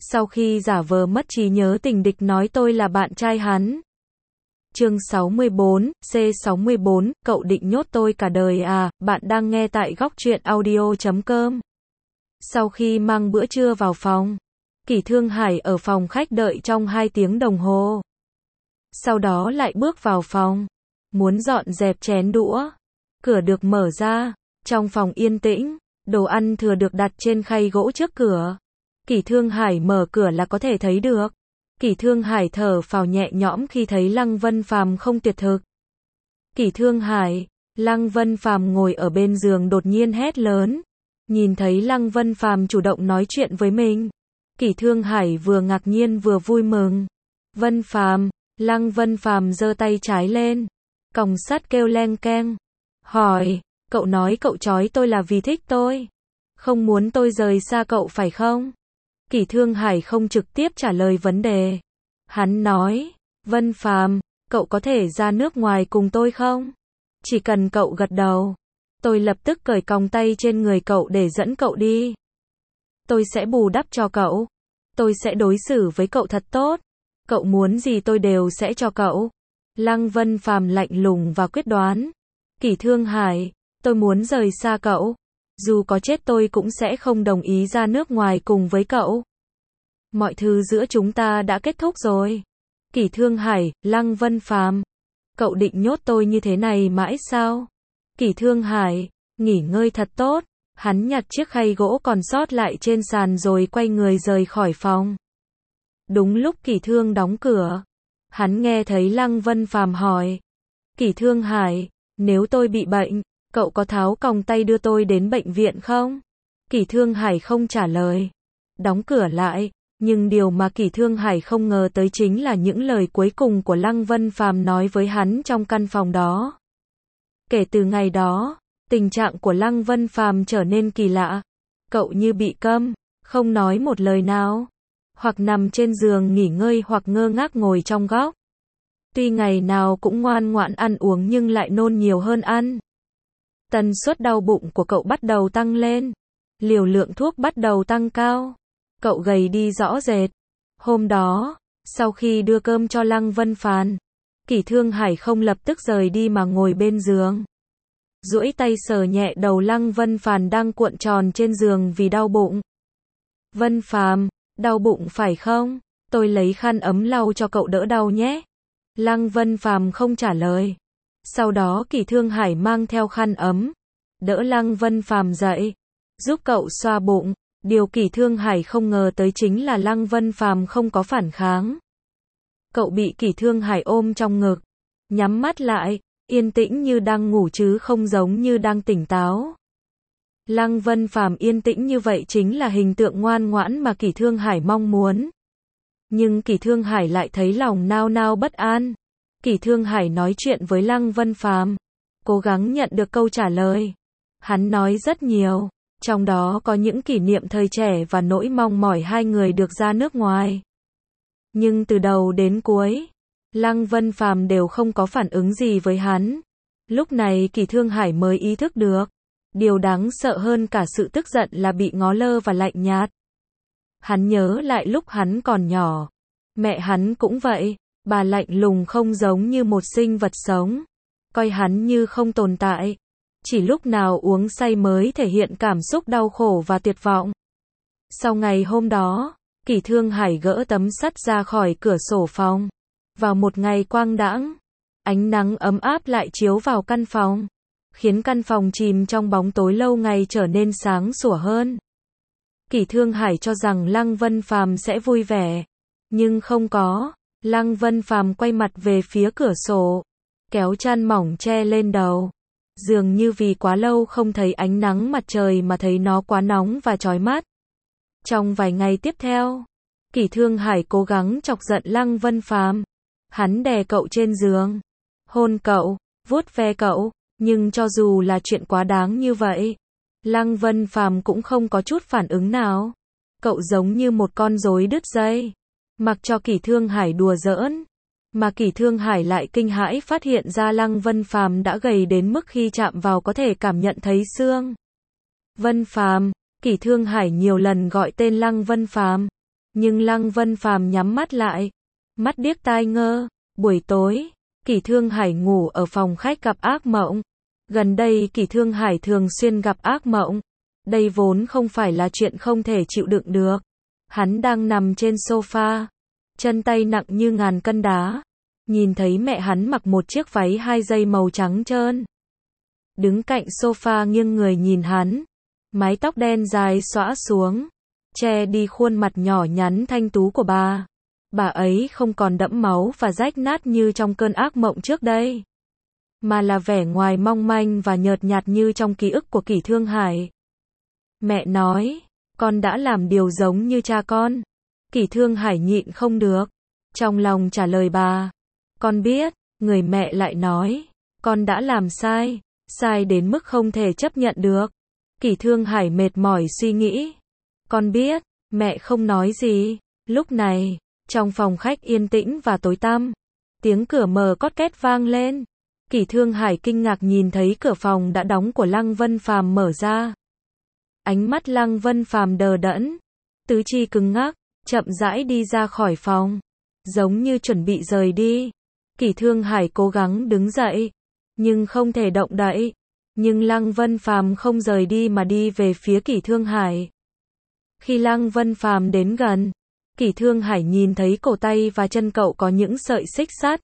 Sau khi giả vờ mất trí nhớ tình địch nói tôi là bạn trai hắn. Chương 64, C64, cậu định nhốt tôi cả đời à, bạn đang nghe tại góc truyện audio.com. Sau khi mang bữa trưa vào phòng, Kỷ Thương Hải ở phòng khách đợi trong 2 tiếng đồng hồ. Sau đó lại bước vào phòng, muốn dọn dẹp chén đũa. Cửa được mở ra, trong phòng yên tĩnh, đồ ăn thừa được đặt trên khay gỗ trước cửa. Kỷ Thương Hải mở cửa là có thể thấy được. Kỷ Thương Hải thở phào nhẹ nhõm khi thấy Lăng Vân Phàm không tuyệt thực. Kỷ Thương Hải, Lăng Vân Phàm ngồi ở bên giường đột nhiên hét lớn. Nhìn thấy Lăng Vân Phàm chủ động nói chuyện với mình, Kỷ Thương Hải vừa ngạc nhiên vừa vui mừng. Vân Phàm, Lăng Vân Phàm giơ tay trái lên, còng sắt kêu leng keng, hỏi, cậu nói cậu trói tôi là vì thích tôi, không muốn tôi rời xa cậu phải không? Kỷ Thương Hải không trực tiếp trả lời vấn đề. Hắn nói, Vân Phàm, cậu có thể ra nước ngoài cùng tôi không? Chỉ cần cậu gật đầu, tôi lập tức cởi còng tay trên người cậu để dẫn cậu đi. Tôi sẽ bù đắp cho cậu. Tôi sẽ đối xử với cậu thật tốt. Cậu muốn gì tôi đều sẽ cho cậu. Lăng Vân Phàm lạnh lùng và quyết đoán. Kỷ Thương Hải, tôi muốn rời xa cậu. Dù có chết tôi cũng sẽ không đồng ý ra nước ngoài cùng với cậu. Mọi thứ giữa chúng ta đã kết thúc rồi. Kỷ Thương Hải, Lăng Vân Phàm, cậu định nhốt tôi như thế này mãi sao? Kỷ Thương Hải, nghỉ ngơi thật tốt. Hắn nhặt chiếc khay gỗ còn sót lại trên sàn rồi quay người rời khỏi phòng. Đúng lúc Kỷ Thương đóng cửa, hắn nghe thấy Lăng Vân Phàm hỏi. Kỷ Thương Hải, nếu tôi bị bệnh, cậu có tháo còng tay đưa tôi đến bệnh viện không? Kỷ Thương Hải không trả lời. Đóng cửa lại, nhưng điều mà Kỷ Thương Hải không ngờ tới chính là những lời cuối cùng của Lăng Vân Phàm nói với hắn trong căn phòng đó. Kể từ ngày đó, tình trạng của Lăng Vân Phàm trở nên kỳ lạ. Cậu như bị câm, không nói một lời nào. Hoặc nằm trên giường nghỉ ngơi hoặc ngơ ngác ngồi trong góc. Tuy ngày nào cũng ngoan ngoãn ăn uống nhưng lại nôn nhiều hơn ăn. Tần suất đau bụng của cậu bắt đầu tăng lên. Liều lượng thuốc bắt đầu tăng cao. Cậu gầy đi rõ rệt. Hôm đó, sau khi đưa cơm cho Lăng Vân Phàm, Kỷ Thương Hải không lập tức rời đi mà ngồi bên giường. Duỗi tay sờ nhẹ đầu Lăng Vân Phàm đang cuộn tròn trên giường vì đau bụng. Vân Phàm, đau bụng phải không? Tôi lấy khăn ấm lau cho cậu đỡ đau nhé. Lăng Vân Phàm không trả lời. Sau đó Kỷ Thương Hải mang theo khăn ấm, đỡ Lăng Vân Phàm dậy, giúp cậu xoa bụng. Điều Kỷ Thương Hải không ngờ tới chính là Lăng Vân Phàm không có phản kháng. Cậu bị Kỷ Thương Hải ôm trong ngực, nhắm mắt lại, yên tĩnh như đang ngủ chứ không giống như đang tỉnh táo. Lăng Vân Phàm yên tĩnh như vậy chính là hình tượng ngoan ngoãn mà Kỷ Thương Hải mong muốn. Nhưng Kỷ Thương Hải lại thấy lòng nao nao bất an. Kỷ Thương Hải nói chuyện với Lăng Vân Phàm, cố gắng nhận được câu trả lời. Hắn nói rất nhiều, trong đó có những kỷ niệm thời trẻ và nỗi mong mỏi hai người được ra nước ngoài. Nhưng từ đầu đến cuối, Lăng Vân Phàm đều không có phản ứng gì với hắn. Lúc này Kỷ Thương Hải mới ý thức được, điều đáng sợ hơn cả sự tức giận là bị ngó lơ và lạnh nhạt. Hắn nhớ lại lúc hắn còn nhỏ, mẹ hắn cũng vậy, bà lạnh lùng không giống như một sinh vật sống, coi hắn như không tồn tại. Chỉ lúc nào uống say mới thể hiện cảm xúc đau khổ và tuyệt vọng. Sau ngày hôm đó, Kỷ Thương Hải gỡ tấm sắt ra khỏi cửa sổ phòng. Vào một ngày quang đãng, ánh nắng ấm áp lại chiếu vào căn phòng, khiến căn phòng chìm trong bóng tối lâu ngày trở nên sáng sủa hơn. Kỷ Thương Hải cho rằng Lăng Vân Phàm sẽ vui vẻ, nhưng không có. Lăng Vân Phàm quay mặt về phía cửa sổ, kéo chăn mỏng che lên đầu. Dường như vì quá lâu không thấy ánh nắng mặt trời mà thấy nó quá nóng và chói mắt. Trong vài ngày tiếp theo, Kỷ Thương Hải cố gắng chọc giận Lăng Vân Phàm. Hắn đè cậu trên giường, hôn cậu, vuốt ve cậu, nhưng cho dù là chuyện quá đáng như vậy, Lăng Vân Phàm cũng không có chút phản ứng nào. Cậu giống như một con rối đứt dây, mặc cho Kỷ Thương Hải đùa giỡn. Mà Kỷ Thương Hải lại kinh hãi phát hiện ra Lăng Vân Phàm đã gầy đến mức khi chạm vào có thể cảm nhận thấy xương. Vân Phàm, Kỷ Thương Hải nhiều lần gọi tên Lăng Vân Phàm. Nhưng Lăng Vân Phàm nhắm mắt lại, mắt điếc tai ngơ. Buổi tối, Kỷ Thương Hải ngủ ở phòng khách gặp ác mộng. Gần đây Kỷ Thương Hải thường xuyên gặp ác mộng. Đây vốn không phải là chuyện không thể chịu đựng được. Hắn đang nằm trên sofa, chân tay nặng như ngàn cân đá. Nhìn thấy mẹ hắn mặc một chiếc váy 2 dây màu trắng trơn. Đứng cạnh sofa nghiêng người nhìn hắn. Mái tóc đen dài xõa xuống, che đi khuôn mặt nhỏ nhắn thanh tú của bà. Bà ấy không còn đẫm máu và rách nát như trong cơn ác mộng trước đây, mà là vẻ ngoài mong manh và nhợt nhạt như trong ký ức của Kỷ Thương Hải. Mẹ nói, con đã làm điều giống như cha con. Kỷ Thương Hải nhịn không được, trong lòng trả lời bà. Con biết. Người mẹ lại nói, con đã làm sai, sai đến mức không thể chấp nhận được. Kỷ Thương Hải mệt mỏi suy nghĩ. Con biết. Mẹ không nói gì. Lúc này, trong phòng khách yên tĩnh và tối tăm, tiếng cửa mở cót két vang lên. Kỷ Thương Hải kinh ngạc nhìn thấy cửa phòng đã đóng của Lăng Vân Phàm mở ra. Ánh mắt Lăng Vân Phàm đờ đẫn, tứ chi cứng ngắc, chậm rãi đi ra khỏi phòng, giống như chuẩn bị rời đi. Kỷ Thương Hải cố gắng đứng dậy, nhưng không thể động đậy. Nhưng Lăng Vân Phàm không rời đi mà đi về phía Kỷ Thương Hải. Khi Lăng Vân Phàm đến gần, Kỷ Thương Hải nhìn thấy cổ tay và chân cậu có những sợi xích sắt.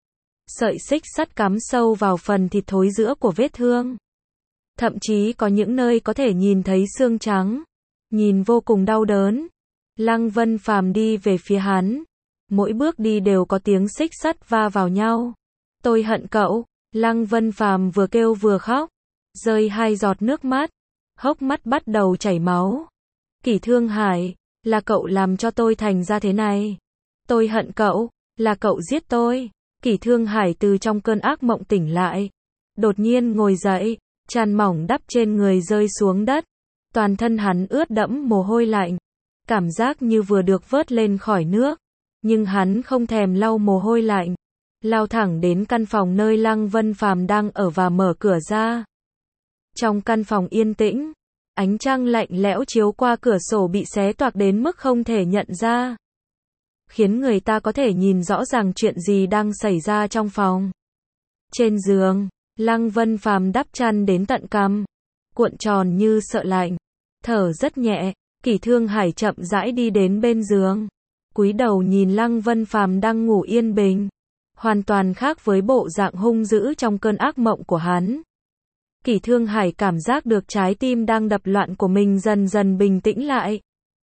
Sợi xích sắt cắm sâu vào phần thịt thối giữa của vết thương. Thậm chí có những nơi có thể nhìn thấy xương trắng. Nhìn vô cùng đau đớn. Lăng Vân Phàm đi về phía hắn. Mỗi bước đi đều có tiếng xích sắt va vào nhau. Tôi hận cậu. Lăng Vân Phàm vừa kêu vừa khóc, rơi 2 giọt nước mắt. Hốc mắt bắt đầu chảy máu. Kỷ Thương Hải, là cậu làm cho tôi thành ra thế này. Tôi hận cậu, là cậu giết tôi. Kỷ Thương Hải từ trong cơn ác mộng tỉnh lại. Đột nhiên ngồi dậy, chăn mỏng đắp trên người rơi xuống đất. Toàn thân hắn ướt đẫm mồ hôi lạnh. Cảm giác như vừa được vớt lên khỏi nước. Nhưng hắn không thèm lau mồ hôi lạnh. Lao thẳng đến căn phòng nơi Lăng Vân Phàm đang ở và mở cửa ra. Trong căn phòng yên tĩnh, ánh trăng lạnh lẽo chiếu qua cửa sổ bị xé toạc đến mức không thể nhận ra, khiến người ta có thể nhìn rõ ràng chuyện gì đang xảy ra trong phòng. Trên giường, Lăng Vân Phàm đắp chăn đến tận cằm, cuộn tròn như sợ lạnh, thở rất nhẹ. Kỷ Thương Hải chậm rãi đi đến bên giường, cúi đầu nhìn Lăng Vân Phàm đang ngủ yên bình, hoàn toàn khác với bộ dạng hung dữ trong cơn ác mộng của hắn. Kỷ Thương Hải cảm giác được trái tim đang đập loạn của mình dần dần bình tĩnh lại.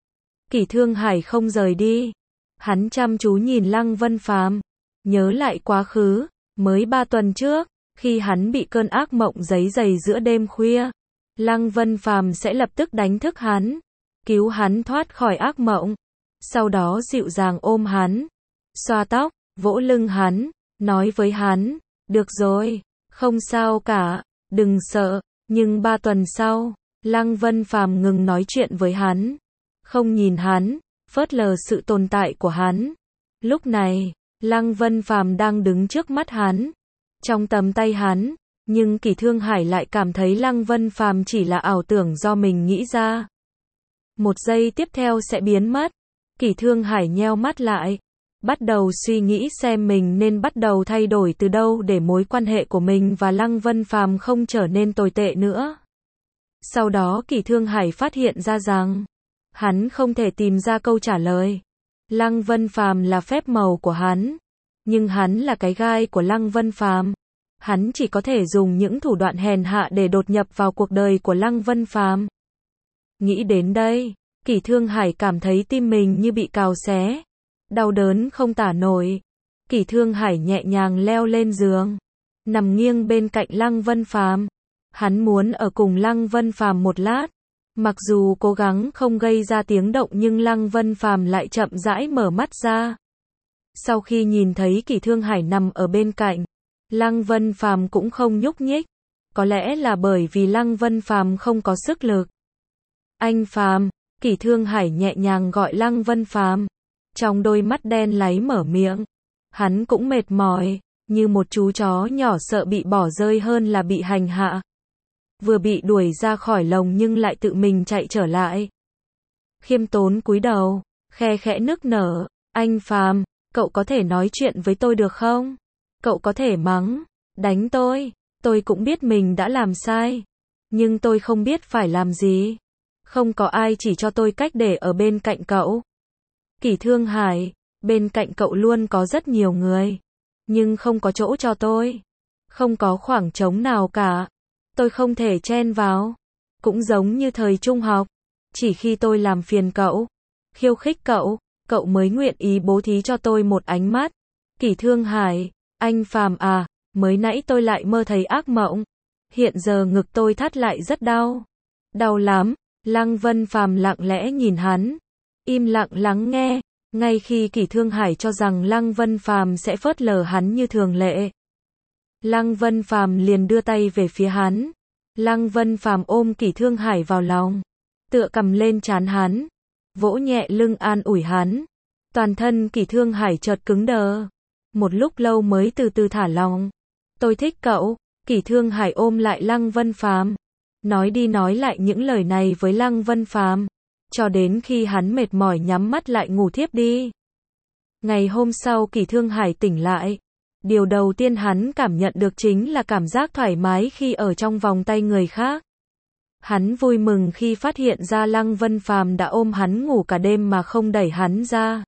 Kỷ Thương Hải không rời đi. Hắn chăm chú nhìn Lăng Vân Phàm, nhớ lại quá khứ, mới 3 tuần trước, khi hắn bị cơn ác mộng giấy dày giữa đêm khuya. Lăng Vân Phàm sẽ lập tức đánh thức hắn, cứu hắn thoát khỏi ác mộng. Sau đó dịu dàng ôm hắn, xoa tóc, vỗ lưng hắn, nói với hắn, được rồi, không sao cả, đừng sợ. Nhưng 3 tuần sau, Lăng Vân Phàm ngừng nói chuyện với hắn, không nhìn hắn, phớt lờ sự tồn tại của hắn. Lúc này, Lăng Vân Phàm đang đứng trước mắt hắn, trong tầm tay hắn, nhưng Kỷ Thương Hải lại cảm thấy Lăng Vân Phàm chỉ là ảo tưởng do mình nghĩ ra. Một giây tiếp theo sẽ biến mất. Kỷ Thương Hải nheo mắt lại, bắt đầu suy nghĩ xem mình nên bắt đầu thay đổi từ đâu để mối quan hệ của mình và Lăng Vân Phàm không trở nên tồi tệ nữa. Sau đó Kỷ Thương Hải phát hiện ra rằng, hắn không thể tìm ra câu trả lời. Lăng Vân Phàm là phép màu của hắn, nhưng hắn là cái gai của Lăng Vân Phàm. Hắn chỉ có thể dùng những thủ đoạn hèn hạ để đột nhập vào cuộc đời của Lăng Vân Phàm. Nghĩ đến đây, Kỷ Thương Hải cảm thấy tim mình như bị cào xé, đau đớn không tả nổi. Kỷ Thương Hải nhẹ nhàng leo lên giường, nằm nghiêng bên cạnh Lăng Vân Phàm. Hắn muốn ở cùng Lăng Vân Phàm một lát. Mặc dù cố gắng không gây ra tiếng động nhưng Lăng Vân Phàm lại chậm rãi mở mắt ra. Sau khi nhìn thấy Kỷ Thương Hải nằm ở bên cạnh, Lăng Vân Phàm cũng không nhúc nhích. Có lẽ là bởi vì Lăng Vân Phàm không có sức lực. Anh Phàm, Kỷ Thương Hải nhẹ nhàng gọi Lăng Vân Phàm. Trong đôi mắt đen láy mở miệng. Hắn cũng mệt mỏi, như một chú chó nhỏ sợ bị bỏ rơi hơn là bị hành hạ. Vừa bị đuổi ra khỏi lồng nhưng lại tự mình chạy trở lại. Khiêm tốn cúi đầu, khe khẽ nức nở, anh Phàm, cậu có thể nói chuyện với tôi được không? Cậu có thể mắng, đánh tôi cũng biết mình đã làm sai, nhưng tôi không biết phải làm gì. Không có ai chỉ cho tôi cách để ở bên cạnh cậu. Kỷ Thương Hải, bên cạnh cậu luôn có rất nhiều người, nhưng không có chỗ cho tôi. Không có khoảng trống nào cả. Tôi không thể chen vào. Cũng giống như thời trung học, chỉ khi tôi làm phiền cậu, khiêu khích cậu mới nguyện ý bố thí cho tôi một ánh mắt. Kỷ Thương Hải, anh Phàm à, mới nãy tôi lại mơ thấy ác mộng. Hiện giờ ngực tôi thắt lại rất đau. Đau lắm. Lăng Vân Phàm lặng lẽ nhìn hắn, im lặng lắng nghe, ngay khi Kỷ Thương Hải cho rằng Lăng Vân Phàm sẽ phớt lờ hắn như thường lệ. Lăng Vân Phàm liền đưa tay về phía hắn. Lăng Vân Phàm ôm Kỷ Thương Hải vào lòng, tựa cầm lên trán hắn, vỗ nhẹ lưng an ủi hắn. Toàn thân Kỷ Thương Hải chợt cứng đờ, một lúc lâu mới từ từ thả lòng. Tôi thích cậu. Kỷ Thương Hải ôm lại Lăng Vân Phàm, nói đi nói lại những lời này với Lăng Vân Phàm, cho đến khi hắn mệt mỏi nhắm mắt lại ngủ thiếp đi. Ngày hôm sau Kỷ Thương Hải tỉnh lại, điều đầu tiên hắn cảm nhận được chính là cảm giác thoải mái khi ở trong vòng tay người khác. Hắn vui mừng khi phát hiện ra Lăng Vân Phàm đã ôm hắn ngủ cả đêm mà không đẩy hắn ra.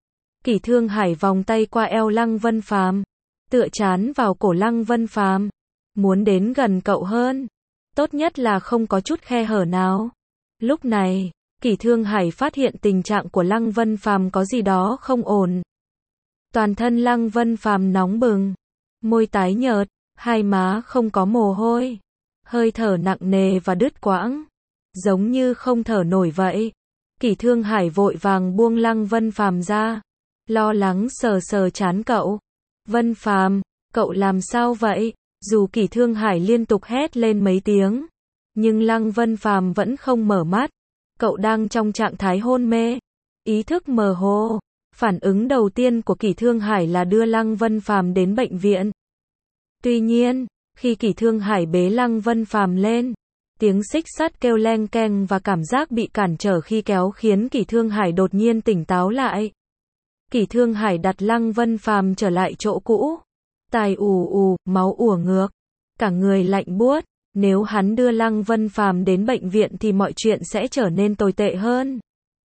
Kỷ Thương Hải vòng tay qua eo Lăng Vân Phàm, tựa trán vào cổ Lăng Vân Phàm, muốn đến gần cậu hơn. Tốt nhất là không có chút khe hở nào. Lúc này, Kỷ Thương Hải phát hiện tình trạng của Lăng Vân Phàm có gì đó không ổn. Toàn thân Lăng Vân Phàm nóng bừng, môi tái nhợt, hai má không có mồ hôi, hơi thở nặng nề và đứt quãng, giống như không thở nổi vậy. Kỷ Thương Hải vội vàng buông Lăng Vân Phàm ra, lo lắng sờ sờ trán cậu. Vân Phàm, cậu làm sao vậy? Dù Kỷ Thương Hải liên tục hét lên mấy tiếng, nhưng Lăng Vân Phàm vẫn không mở mắt. Cậu đang trong trạng thái hôn mê, ý thức mơ hồ. Phản ứng đầu tiên của Kỷ Thương Hải là đưa Lăng Vân Phàm đến bệnh viện. Tuy nhiên, khi Kỷ Thương Hải bế Lăng Vân Phàm lên, tiếng xích sắt kêu leng keng và cảm giác bị cản trở khi kéo khiến Kỷ Thương Hải đột nhiên tỉnh táo lại. Kỷ Thương Hải đặt Lăng Vân Phàm trở lại chỗ cũ. Tai ù, máu ùa ngược, cả người lạnh buốt. Nếu hắn đưa Lăng Vân Phàm đến bệnh viện thì mọi chuyện sẽ trở nên tồi tệ hơn.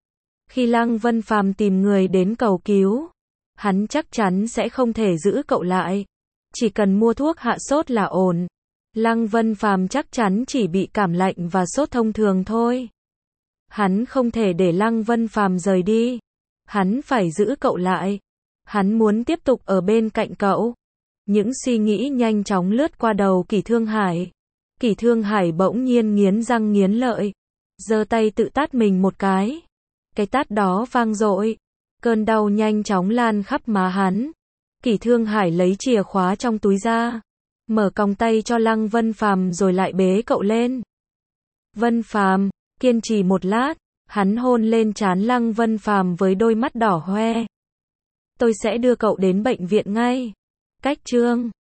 Khi Lăng Vân Phàm tìm người đến cầu cứu, hắn chắc chắn sẽ không thể giữ cậu lại. Chỉ cần mua thuốc hạ sốt là ổn. Lăng Vân Phàm chắc chắn chỉ bị cảm lạnh và sốt thông thường thôi. Hắn không thể để Lăng Vân Phàm rời đi. Hắn phải giữ cậu lại. Hắn muốn tiếp tục ở bên cạnh cậu. Những suy nghĩ nhanh chóng lướt qua đầu Kỷ Thương Hải. Kỷ Thương Hải bỗng nhiên nghiến răng nghiến lợi, giơ tay tự tát mình một cái. Cái tát đó vang dội, cơn đau nhanh chóng lan khắp má hắn. Kỷ Thương Hải lấy chìa khóa trong túi ra, mở còng tay cho Lăng Vân Phàm rồi lại bế cậu lên. Vân Phàm, kiên trì một lát, hắn hôn lên trán Lăng Vân Phàm với đôi mắt đỏ hoe. Tôi sẽ đưa cậu đến bệnh viện ngay. Cách chương